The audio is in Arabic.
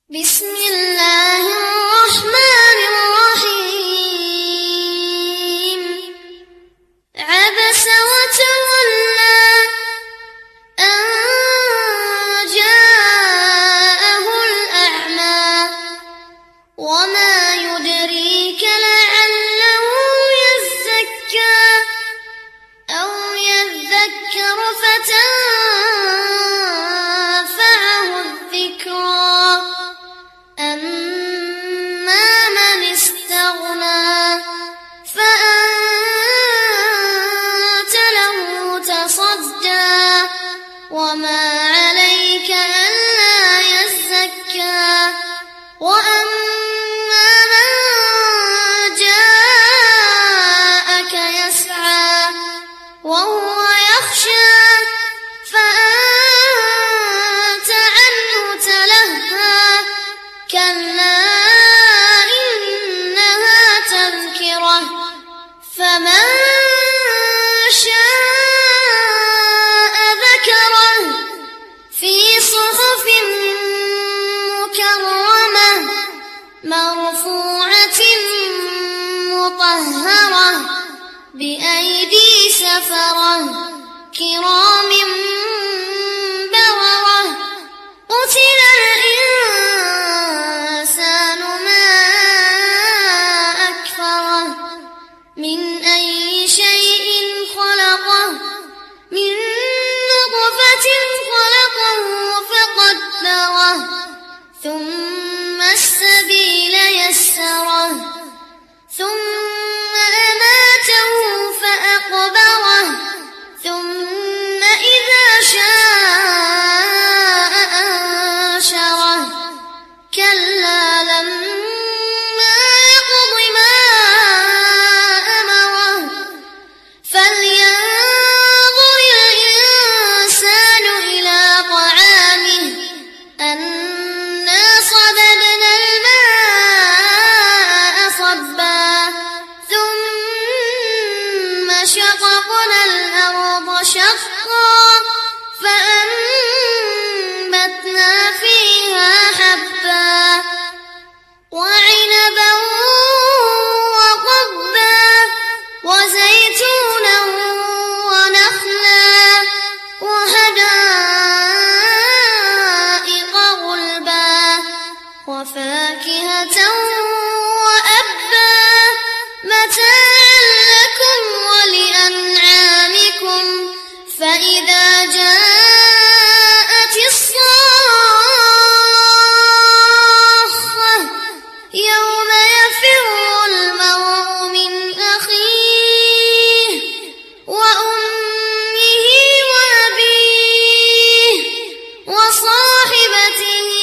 بسم الله الرحمن الرحيم. عبس وتولى أن جاءه الأعمى وما يدريك لعله يزكى أو يذكر فتنفعه الذكرى. أما من استغنى فأنت له تصدى وما عليك ألا يزكى. وأما من جاءك يسعى وهو يخشى فأنت عنه تلهى. كلا إنها تذكرة فمن شاء ذكره في صحف مكرمة مرفوعة مطهرة بأيدي سفرة كرام بررة. قتل الإنسان ما أكفره من أي شيء خلقه من نطفة خلقه فقدره ثم السبيل يسره ثم أماته فأقبره ثم إذا شاء أنشره. كلا لما يقض ما أمره فلينظر الإنسان إلى طعامه أنا صببنا الماء صبا ثم شققنا الأرض شقا فأنبتنا فيها حبا وعنبا وقضبا وزيتونا ونخلا وحدائق غلبا وفاكهة وأبا متاعا لكم ولأنعامكم. فإذا جاءت الصاخة يوم يفر المرء من أخيه وأمه وأبيه وصاحبته